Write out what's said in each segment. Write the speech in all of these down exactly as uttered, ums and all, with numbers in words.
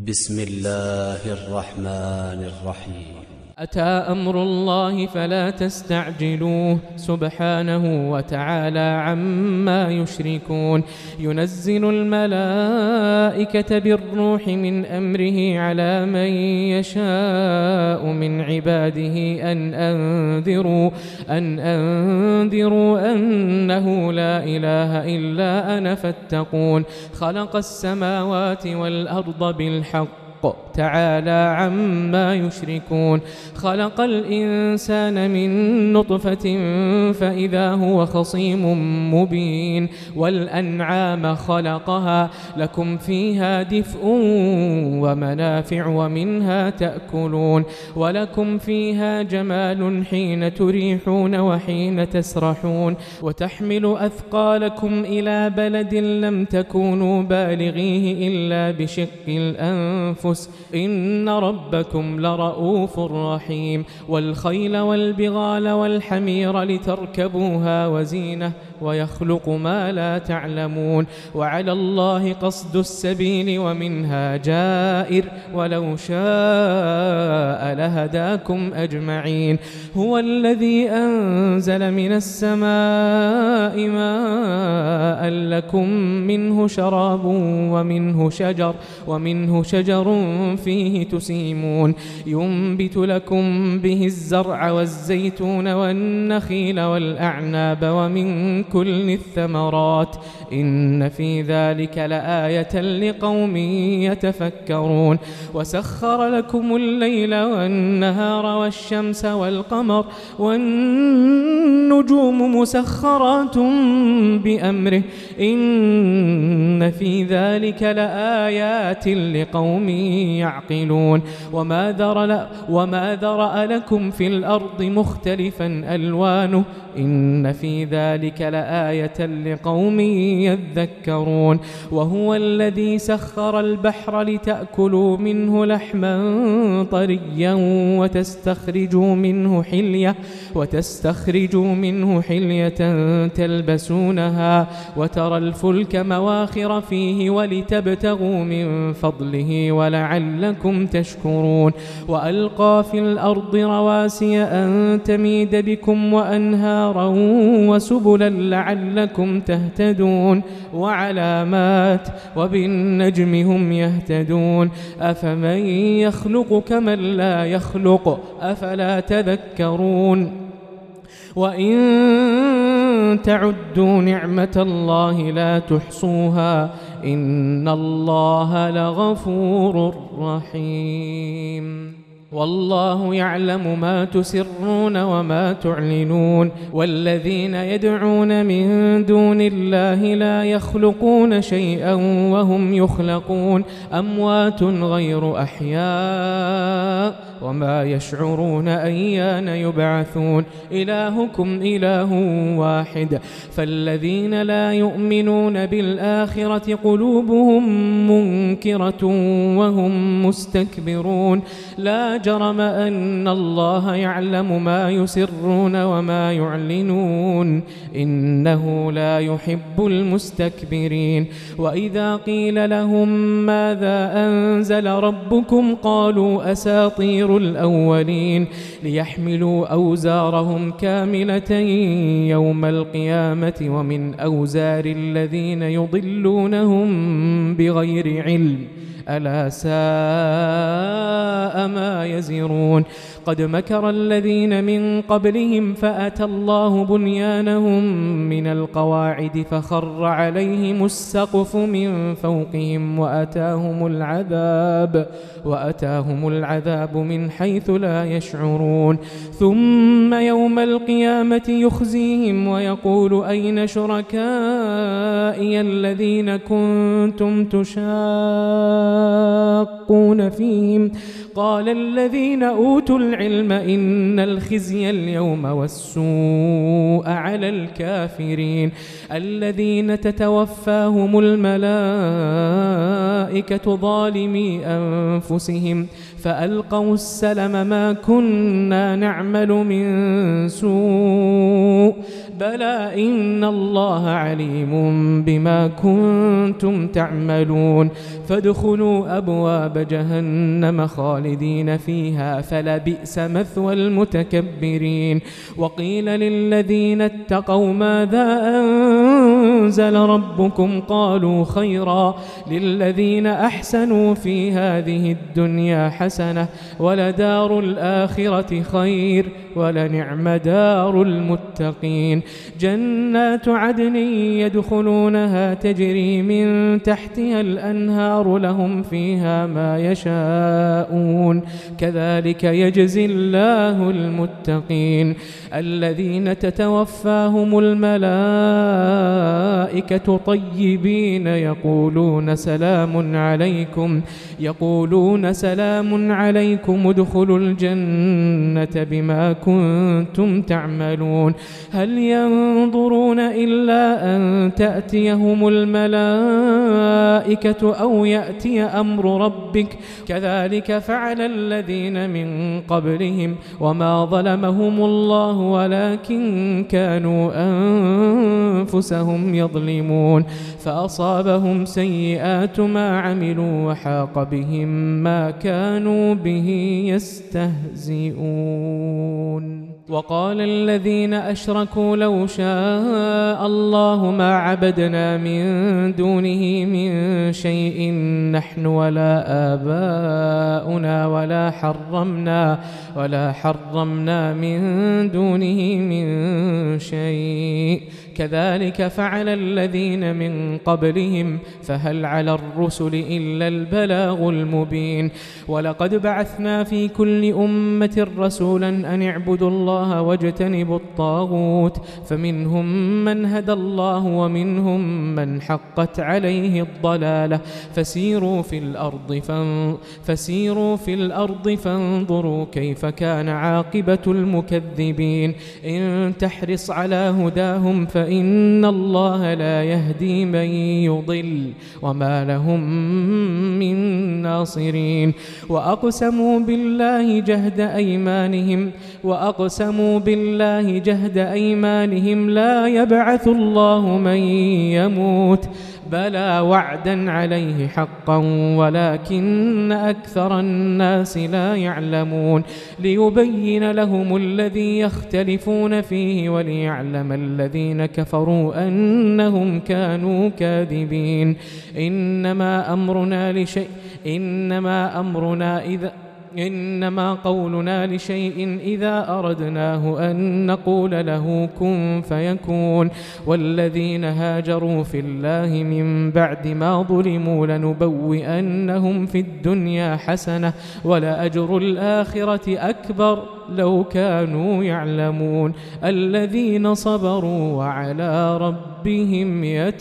بسم الله الرحمن الرحيم. أتى أمر الله فلا تستعجلوه سبحانه وتعالى عما يشركون. ينزل الملائكة بالروح من أمره على من يشاء من عباده أن أنذروا أن أنذروا أنه لا إله إلا أنا فاتقون. خلق السماوات والأرض بالحق تعالى عما يشركون. خلق الإنسان من نطفة فإذا هو خصيم مبين. والأنعام خلقها لكم فيها دفء ومنافع ومنها تأكلون ولكم فيها جمال حين تريحون وحين تسرحون وتحمل أثقالكم إلى بلد لم تكونوا بالغيه إلا بشق الأنفس إن ربكم لرؤوف رحيم. والخيل والبغال والحمير لتركبوها وزينة ويخلق ما لا تعلمون. وعلى الله قصد السبيل ومنها جائر ولو شاء لهداكم أجمعين. هو الذي أنزل من السماء ماء لكم منه شراب ومنه شجر ومنه شجر فيه تسيمون. ينبت لكم به الزرع والزيتون والنخيل والأعناب ومن كل الثمرات إن في ذلك لآية لقوم يتفكرون. وسخر لكم الليل والنهار والشمس والقمر والنجوم مسخرات بأمره إن في ذلك لآيات لقوم يعقلون. وما ذرأ وما ذرأ لكم في الأرض مختلفا ألوانه إن في ذلك لآية لقوم يذكرون. وهو الذي سخر البحر لتأكلوا منه لحما طريا وتستخرجوا منه حلية وتستخرجوا منه حلية تلبسونها وترى الفلك مواخر فيه ولتبتغوا من فضله ولعلكم تشكرون. وألقى في الأرض رواسي أن تميد بكم وأنهارا وسبلا لعلكم تهتدون وعلامات وبالنجم هم يهتدون. أفمن يخلق كمن لا يخلق أفلا تذكرون. وإن تعدوا نعمة الله لا تحصوها إن الله لغفور رحيم. والله يعلم ما تسرون وما تعلنون. والذين يدعون من دون الله لا يخلقون شيئا وهم يخلقون أموات غير أحياء وما يشعرون أيان يبعثون. إلهكم إله واحد فالذين لا يؤمنون بالآخرة قلوبهم منكرة وهم مستكبرون. لا جرم أن الله يعلم ما يسرون وما يعلنون إنه لا يحب المستكبرين. وإذا قيل لهم ماذا أنزل ربكم قالوا أساطير الأولين ليحملوا أوزارهم كاملة يوم القيامة ومن أوزار الذين يضلونهم بغير علم ألا ساء ما يزرون. قد مكر الذين من قبلهم فأتى الله بنيانهم من القواعد فخر عليهم السقف من فوقهم وأتاهم العذاب وأتاهم العذاب من حيث لا يشعرون. ثم يوم القيامة يخزيهم ويقول أين شركائي الذين كنتم تشاقون فيهم قال الذين أوتوا العلم إن الخزي اليوم والسوء على الكافرين الذين تتوفاهم الملائكة ظالمي أنفسهم فألقوا السلم ما كنا نعمل من سوء بلى إن الله عليم بما كنتم تعملون فادخلوا أبواب جهنم خالدين فيها فلبئس مثوى المتكبرين وقيل للذين اتقوا ماذا أنزل ربكم قالوا خيرا للذين أحسنوا في هذه الدنيا حسنة ولدار الآخرة خير ولنعم دار المتقين جنات عدن يدخلونها تجري من تحتها الأنهار لهم فيها ما يشاءون كذلك يجزي الله المتقين الذين تتوفاهم الملائكة طيبين يقولون سلام عليكم يقولون سلام عليكم ادخلوا الجنة بما كنتم تعملون هل ينظرون إلا أن تأتيهم الملائكة أو يأتي أمر ربك كذلك فعل الذين من قبلهم وما ظلمهم الله ولكن كانوا أنفسهم يظلمون فأصابهم سيئات ما عملوا وحاق بهم ما كانوا به يستهزئون وقال الذين أشركوا لو شاء الله ما عبدنا من دونه من شيء نحن ولا آباؤنا ولا حرمنا ولا حرمنا من دونه من شيء كذلك فعل الذين من قبلهم فهل على الرسل إلا البلاغ المبين ولقد بعثنا في كل أمة رسولا أن اعبدوا الله واجتنبوا الطاغوت فمنهم من هدى الله ومنهم من حقت عليه الضلالة فسيروا في الأرض فان فسيروا في الأرض فانظروا كيف كان عاقبة المكذبين إن تحرص على هداهم فإن الله لا يهدي من يضل وما لهم من ناصرين وأقسموا بالله جهد أيمانهم وأقسموا بالله جهد أيمانهم لا يبعث الله من يموت بلى وعدا عليه حقا ولكن أكثر الناس لا يعلمون ليبين لهم الذي يختلفون فيه وليعلم الذين كفروا أنهم كانوا كاذبين إنما أمرنا لشيء إنما أمرنا إذا إنما قولنا لشيء إذا أردناه أن نقول له كن فيكون والذين هاجروا في الله من بعد ما ظلموا لنبوئنهم في الدنيا حسنة ولأجر الآخرة أكبر لو كانوا يعلمون الذين صبروا وعلى ربهم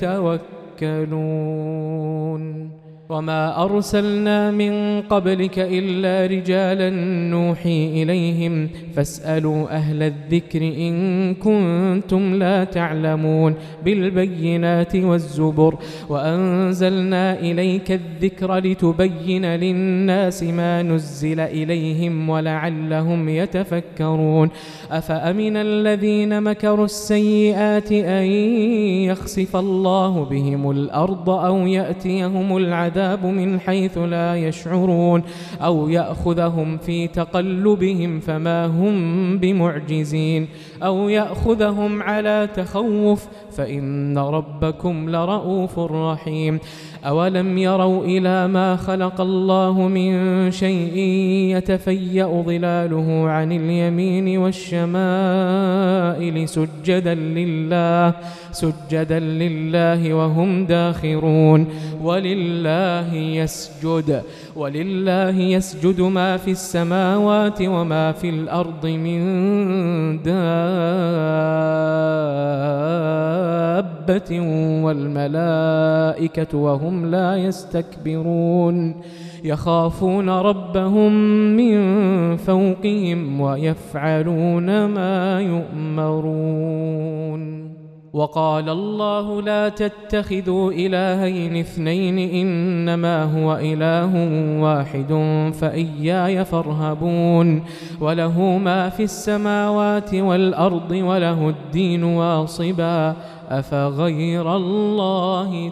يتوكلون وما أرسلنا من قبلك إلا رجالا نوحي إليهم فاسألوا أهل الذكر إن كنتم لا تعلمون بالبينات والزبر وأنزلنا إليك الذكر لتبين للناس ما نزل إليهم ولعلهم يتفكرون أفأمن الذين مكروا السيئات أن يخسف الله بهم الأرض أو يأتيهم العذاب من حيث لا يشعرون أو يأخذهم في تقلبهم فما هم بمعجزين أو يأخذهم على تخوف فإن ربكم لرؤوف رحيم أولم يروا إلى ما خلق الله من شيء يتفيأ ظلاله عن اليمين والشمائل سجدا لله سجدا لله وهم داخرون ولله يسجد ولله يسجد ما في السماوات وما في الأرض من دابة والملائكة وهم لا يستكبرون يخافون ربهم من فوقهم ويفعلون ما يؤمرون وقال الله لا تتخذوا إلهين اثنين إنما هو إله واحد فإياي فارهبون وله ما في السماوات والأرض وله الدين واصبا أفغير الله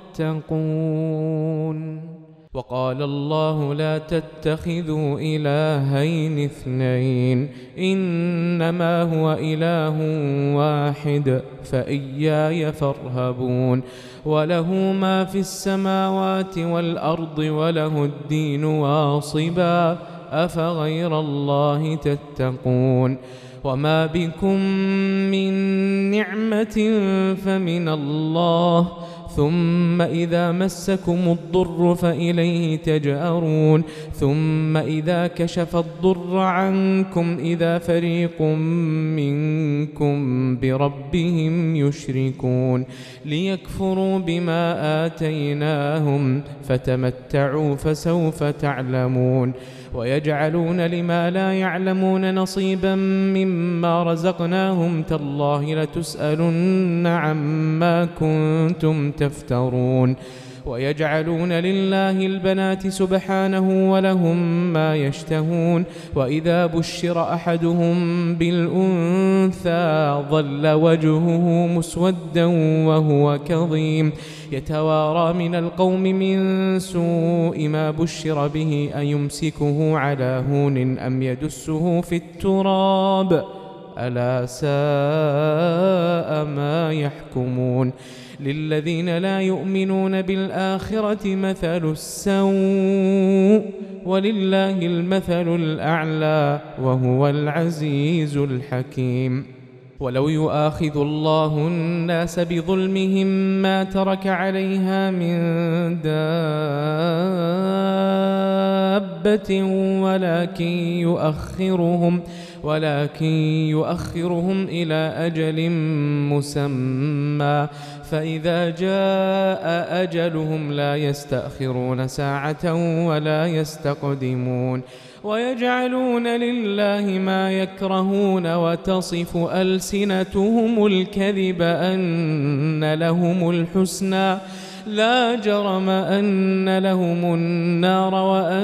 تتقون وقال الله لا تتخذوا إلهين اثنين إنما هو إله واحد فإياي فارهبون وله ما في السماوات والأرض وله الدين واصبا أفغير الله تتقون وما بكم من نعمة فمن الله ثم إذا مسكم الضر فإليه تجأرون ثم إذا كشف الضر عنكم إذا فريق منكم بربهم يشركون ليكفروا بما آتيناهم فتمتعوا فسوف تعلمون ويجعلون لما لا يعلمون نصيبا مما رزقناهم تالله لتسألن عما كنتم تفترون ويجعلون لله البنات سبحانه ولهم ما يشتهون وإذا بشر أحدهم بالأنثى ظل وجهه مسودا وهو كظيم يتوارى من القوم من سوء ما بشر به أيمسكه على هون أم يدسه في التراب ألا ساء ما يحكمون للذين لا يؤمنون بالآخرة مثل السوء ولله المثل الأعلى وهو العزيز الحكيم ولو يؤاخذ الله الناس بظلمهم ما ترك عليها من دابة ولكن يؤخرهم ولكن يؤخرهم إلى أجل مسمى فإذا جاء أجلهم لا يستأخرون ساعة ولا يستقدمون ويجعلون لله ما يكرهون وتصف ألسنتهم الكذب أن لهم الحسنى لا جرم أن لهم النار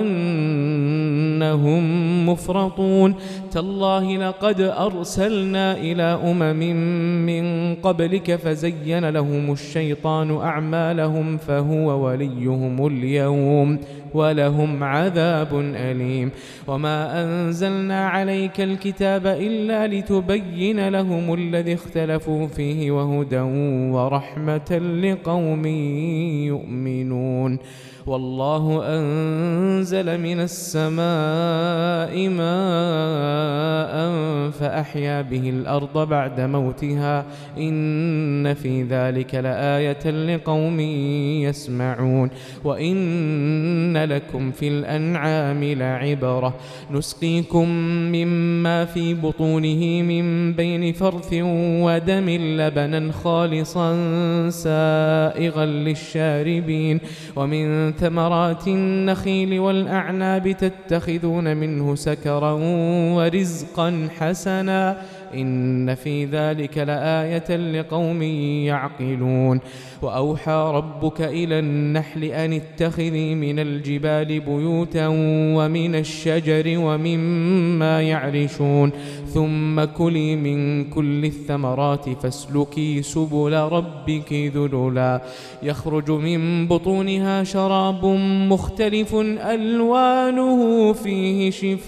وأنهم مفرطون تالله لقد أرسلنا إلى أمم من قبلك فزين لهم الشيطان أعمالهم فهو وليهم اليوم ولهم عذاب أليم وما أنزلنا عليك الكتاب إلا لتبين لهم الذي اختلفوا فيه وهدى ورحمة لقوم يؤمنون والله أنزل من السماء ماء فأحيا به الأرض بعد موتها إن في ذلك لآية لقوم يسمعون وإن لكم في الأنعام لعبرة نسقيكم مما في بطونه من بين فرث ودم لبنا خالصا سائغا للشاربين ومن ثمرات النخيل والأعناب تتخذون منه سكرا ورزقا حسنا إن في ذلك لآية لقوم يعقلون وأوحى ربك إلى النحل أن اتخذي من الجبال بيوتا ومن الشجر ومما يعرشون ثم كلي من كل الثمرات فاسلكي سبل ربك ذللا يخرج من بطونها شراب مختلف ألوانه فيه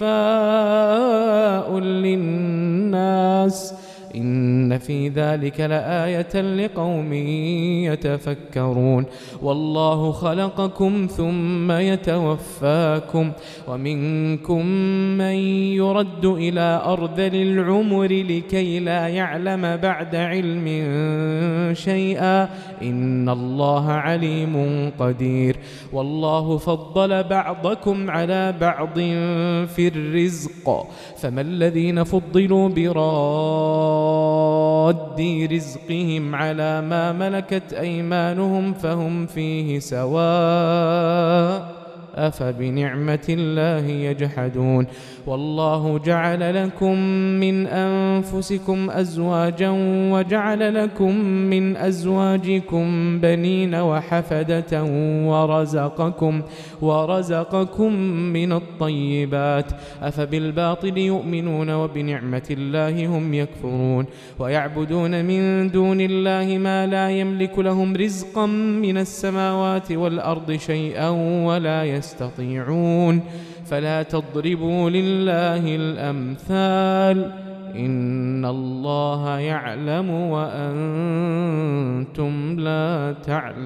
شفاء للناس إن في ذلك لآية لقوم يتفكرون والله خلقكم ثم يتوفاكم ومنكم من يرد إلى أرذل العمر لكي لا يعلم بعد علم شيئا إن الله عليم قدير والله فضل بعضكم على بعض في الرزق فما الذين فضلوا براد رزقهم على ما ملكت أيمانهم فهم فيه سواء أفبنعمة الله يجحدون والله جعل لكم من أنفسكم أزواجا وجعل لكم من أزواجكم بنين وحفدة ورزقكم ورزقكم من الطيبات أفبالباطل يؤمنون وبنعمة الله هم يكفرون ويعبدون من دون الله ما لا يملك لهم رزقا من السماوات والأرض شيئا ولا يستطيعون فلا تضربوا لله الأمثال إن الله يعلم وأنتم لا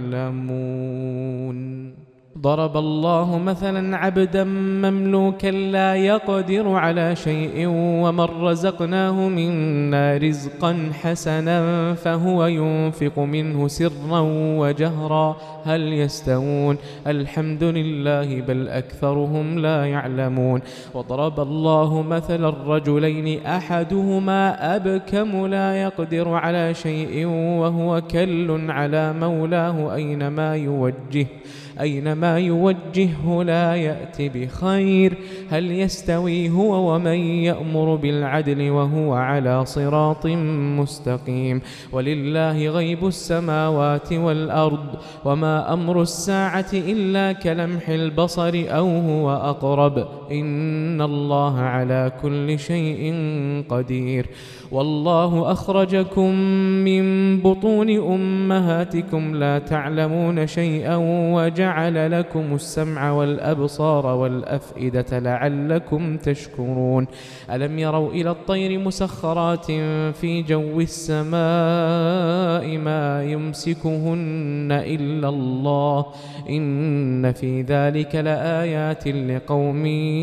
تعلمون ضرب الله مثلا عبدا مملوكا لا يقدر على شيء ومن رزقناه منا رزقا حسنا فهو ينفق منه سرا وجهرا هل يستوون الحمد لله بل أكثرهم لا يعلمون وضرب الله مثلا الرجلين أحدهما أبكم لا يقدر على شيء وهو كل على مولاه أينما يوجه أينما يوجهه لا يأتي بخير هل يستوي هو ومن يأمر بالعدل وهو على صراط مستقيم ولله غيب السماوات والأرض وما أمر الساعة إلا كلمح البصر أو هو أقرب إن الله على كل شيء قدير والله أخرجكم من بطون أمهاتكم لا تعلمون شيئا وجعل لكم السمع والأبصار والأفئدة لعلكم تشكرون ألم يروا إلى الطير مسخرات في جو السماء ما يمسكهن إلا الله إن في ذلك لآيات لقوم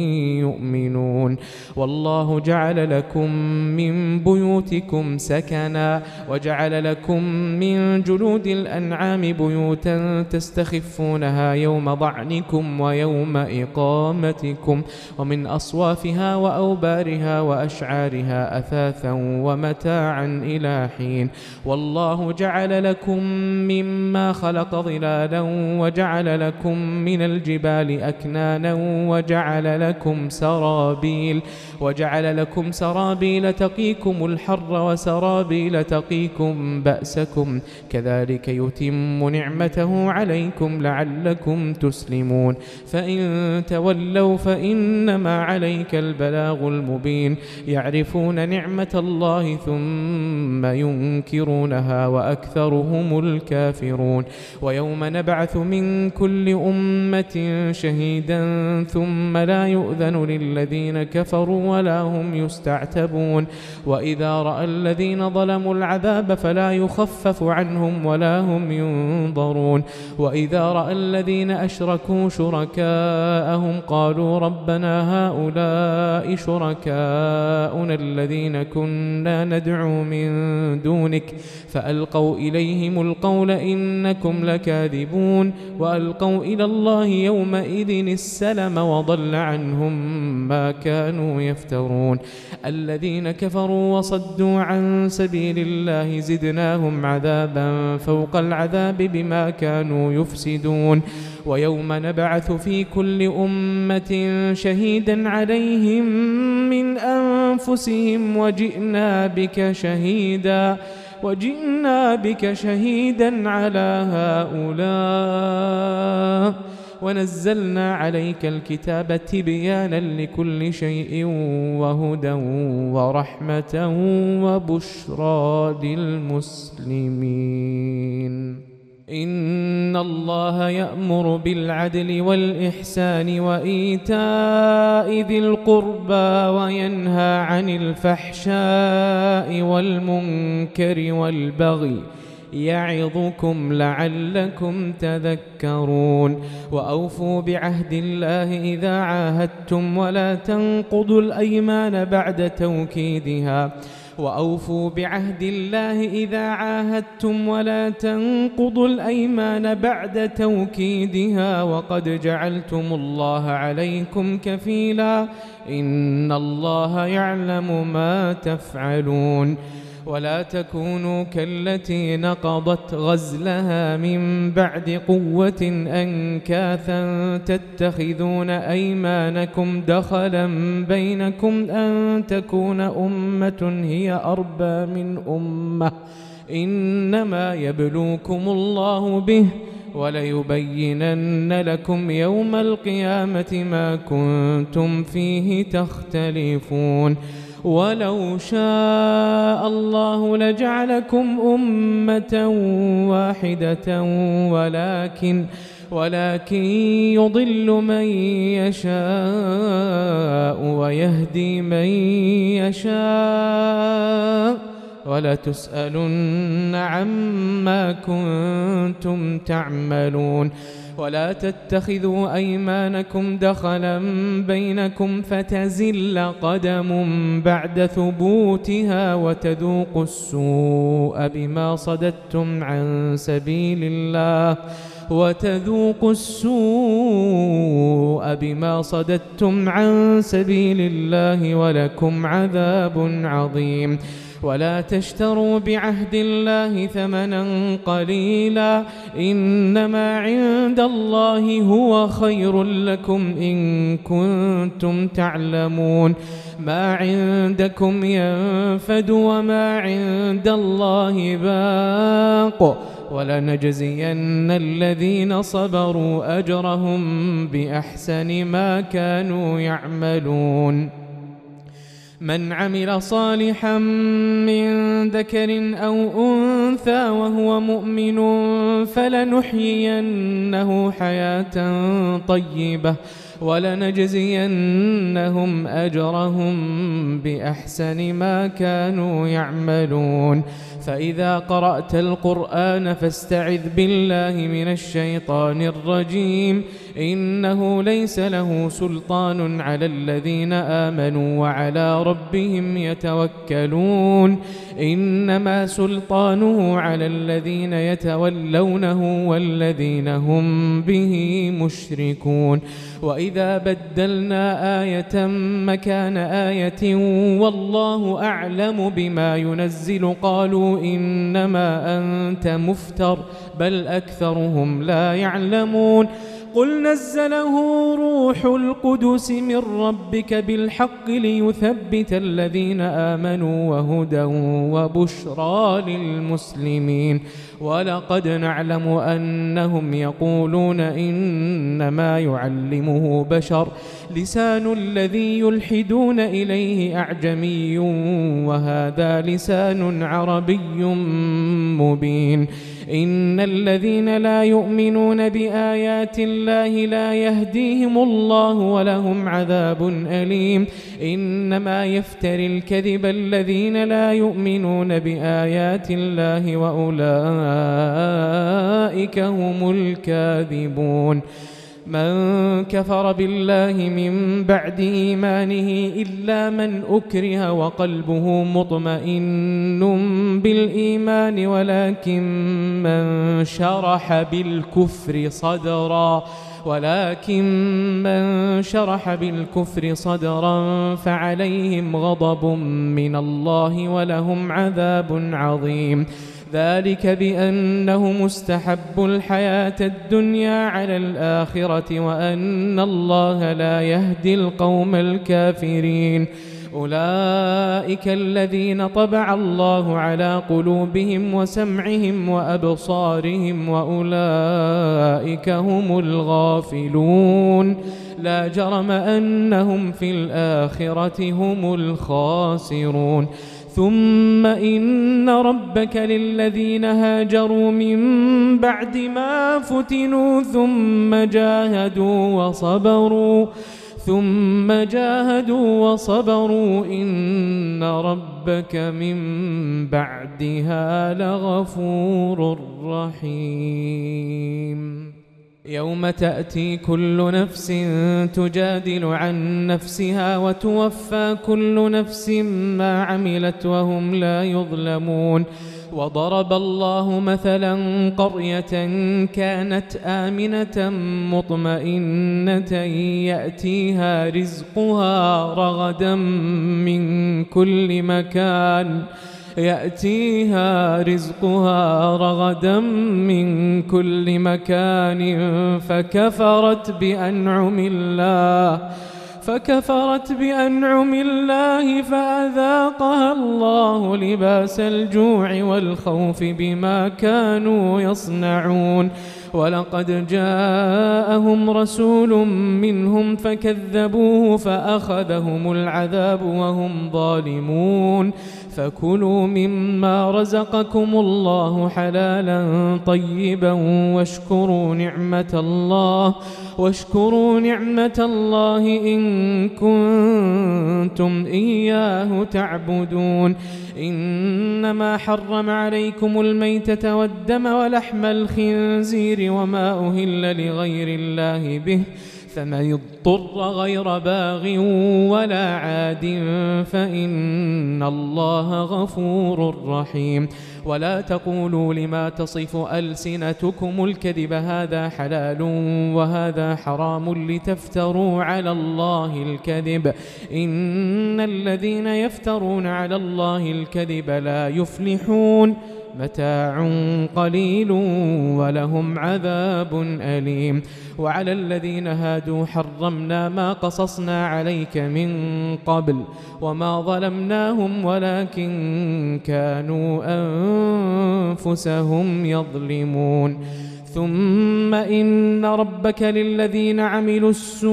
يؤمنون والله جعل لكم من بيوتكم سكنا وجعل لكم من جلود الأنعام بيوتا تستخفونها يوم ضعنكم ويوم إقامتكم ومن أصوافها وأوبارها وأشعارها أثاثا ومتاعا إلى حين والله جعل لكم مما خلق ظلالا وجعل لكم من الجبال أكنانا وجعل لكم سرابيل وجعل لكم سرابيل تقيكم الحر وسرابيل تقيكم بأسكم كذلك يتم نعمته عليكم لعلكم تسلمون فإن تولوا فإنما عليك البلاغ المبين يعرفون نعمة الله ثم ينكرونها وأكثرهم الكافرون ويوم نبعث من كل أمة شهيدا ثم لا يؤذن للذين كفروا ولا هم يستعتبون وإذا رأى الذين ظلموا العذاب فلا يخفف عنهم ولا هم ينظرون وإذا رأى الذين أشركوا شركاءهم قالوا ربنا هؤلاء شركاؤنا الذين كنا ندعو من دونك فألقوا إليهم القول إنكم لكاذبون وألقوا إلى الله يومئذ السلم وضل عنهم ما كانوا يفترون الذين كفروا وصدوا عن سبيل الله زدناهم عذابا فوق العذاب بما كانوا يفسدون ويوم نبعث في كل أمة شهيدا عليهم من أنفسهم وجئنا بك شهيدا وجئنا بك شهيدا على هؤلاء ونزلنا عليك الكتاب تبيانا لكل شيء وهدى ورحمة وبشرى للمسلمين إن الله يأمر بالعدل والإحسان وإيتاء ذي القربى وينهى عن الفحشاء والمنكر والبغي يعظكم لعلكم تذكرون وأوفوا بعهد الله إذا عاهدتم ولا تنقضوا الأيمان بعد توكيدها وأوفوا بعهد الله إذا عاهدتم ولا تنقضوا الأيمان بعد توكيدها وقد جعلتم الله عليكم كفيلا إن الله يعلم ما تفعلون ولا تكونوا كالتي نقضت غزلها من بعد قوة أنكاثا تتخذون أيمانكم دخلا بينكم أن تكون أمة هي أربى من أمة إنما يبلوكم الله به وليبينن لكم يوم القيامة ما كنتم فيه تختلفون ولو شاء الله لجعلكم أمة واحدة ولكن ولكن يضل من يشاء ويهدي من يشاء ولتسألن عما كنتم تعملون ولا تتخذوا أيمانكم دخلا بينكم فتزل قدم بعد ثبوتها وتذوقوا السوء بما صددتم عن سبيل الله وتذوقوا السوء بما صددتم عن سبيل الله ولكم عذاب عظيم ولا تشتروا بعهد الله ثمنا قليلا إنما عند الله هو خير لكم إن كنتم تعلمون ما عندكم ينفد وما عند الله باق ولنجزين الذين صبروا أجرهم بأحسن ما كانوا يعملون من عمل صالحا من ذكر أو أنثى وهو مؤمن فلنحيينه حياة طيبة ولنجزينهم أجرهم بأحسن ما كانوا يعملون فإذا قرأت القرآن فاستعذ بالله من الشيطان الرجيم إنه ليس له سلطان على الذين آمنوا وعلى ربهم يتوكلون إنما سلطانه على الذين يتولونه والذين هم به مشركون وإذا بدلنا آية مكان آية والله أعلم بما ينزل قالوا إنما أنت مفتر بل أكثرهم لا يعلمون قل نزله روح القدس من ربك بالحق ليثبت الذين آمنوا وهدى وبشرى للمسلمين ولقد نعلم أنهم يقولون إنما يعلمه بشر لسان الذي يلحدون إليه أعجمي وهذا لسان عربي مبين إن الذين لا يؤمنون بآيات الله لا يهديهم الله ولهم عذاب أليم إنما يفتري الكذب الذين لا يؤمنون بآيات الله وأولئك هم الكاذبون من كفر بالله من بعد إيمانه إلا من أكره وقلبه مطمئن بالإيمان ولكن من شرح بالكفر صدرا ولكن من شرح بالكفر صدرا فعليهم غضب من الله ولهم عذاب عظيم ذلك بأنه مستحب الحياة الدنيا على الآخرة وأن الله لا يهدي القوم الكافرين أولئك الذين طبع الله على قلوبهم وسمعهم وأبصارهم وأولئك هم الغافلون لا جرم أنهم في الآخرة هم الخاسرون ثم إن ربك للذين هاجروا من بعد ما فتنوا ثم جاهدوا وصبروا ثم جاهدوا وصبروا إن ربك من بعدها لغفور رحيم يوم تأتي كل نفس تجادل عن نفسها وتوفى كل نفس ما عملت وهم لا يظلمون وضرب الله مثلا قرية كانت آمنة مطمئنة يأتيها رزقها رغدا من كل مكان يأتيها رزقها رغدا من كل مكان فكفرت بأنعم الله فكفرت بأنعم الله فأذاقها الله لباس الجوع والخوف بما كانوا يصنعون. ولقد جاءهم رسول منهم فكذبوه فأخذهم العذاب وهم ظالمون. فكلوا مما رزقكم الله حلالا طيبا واشكروا نعمة الله واشكروا نعمة الله إن كنتم إياه تعبدون. إنما حرم عليكم الميتة والدم ولحم الخنزير وما أهل لغير الله به فمن اضطر غير باغ ولا عاد فإن الله غفور رحيم. ولا تقولوا لما تصف ألسنتكم الكذب هذا حلال وهذا حرام لتفتروا على الله الكذب إن الذين يفترون على الله الكذب لا يفلحون. متاع قليل ولهم عذاب أليم. وعلى الذين هادوا حرمنا ما قصصنا عليك من قبل وما ظلمناهم ولكن كانوا أنفسهم يظلمون. ثم إن ربك للذين عملوا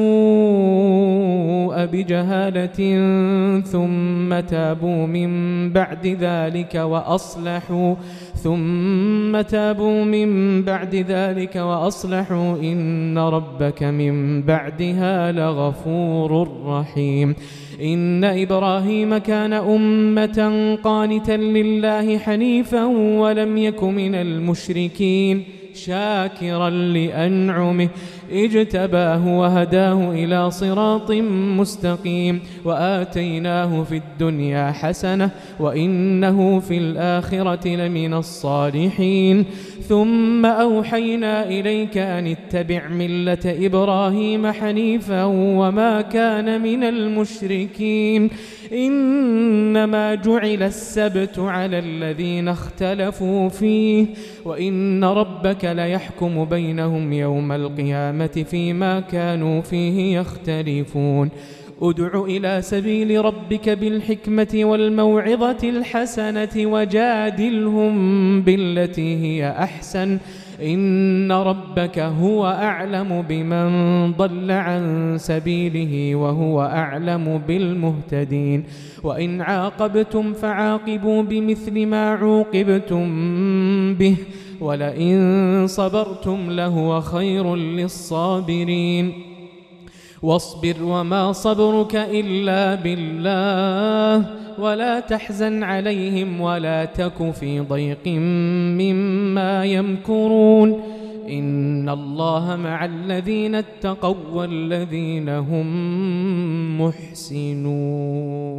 السوء بجهالة ثم تابوا من بعد ذلك وأصلحوا ثم تابوا من بعد ذلك وأصلحوا إن ربك من بعدها لغفور رحيم. إن إبراهيم كان أمة قانتا لله حنيفا ولم يك من المشركين شاكرا لأنعمه اجتباه وهداه إلى صراط مستقيم وآتيناه في الدنيا حسنة وإنه في الآخرة لمن الصالحين. ثم أوحينا إليك أن اتبع ملة إبراهيم حنيفا وما كان من المشركين. إنما جعل السبت على الذين اختلفوا فيه وإن ربك ليحكم بينهم يوم القيامة فيما كانوا فيه يختلفون. ادع إلى سبيل ربك بالحكمة والموعظة الحسنة وجادلهم بالتي هي أحسن إن ربك هو أعلم بمن ضل عن سبيله وهو أعلم بالمهتدين. وإن عاقبتم فعاقبوا بمثل ما عوقبتم به ولئن صبرتم لهو خير للصابرين. واصبر وما صبرك إلا بالله ولا تحزن عليهم ولا تك في ضيق مما يمكرون إن الله مع الذين اتقوا والذين هم محسنون.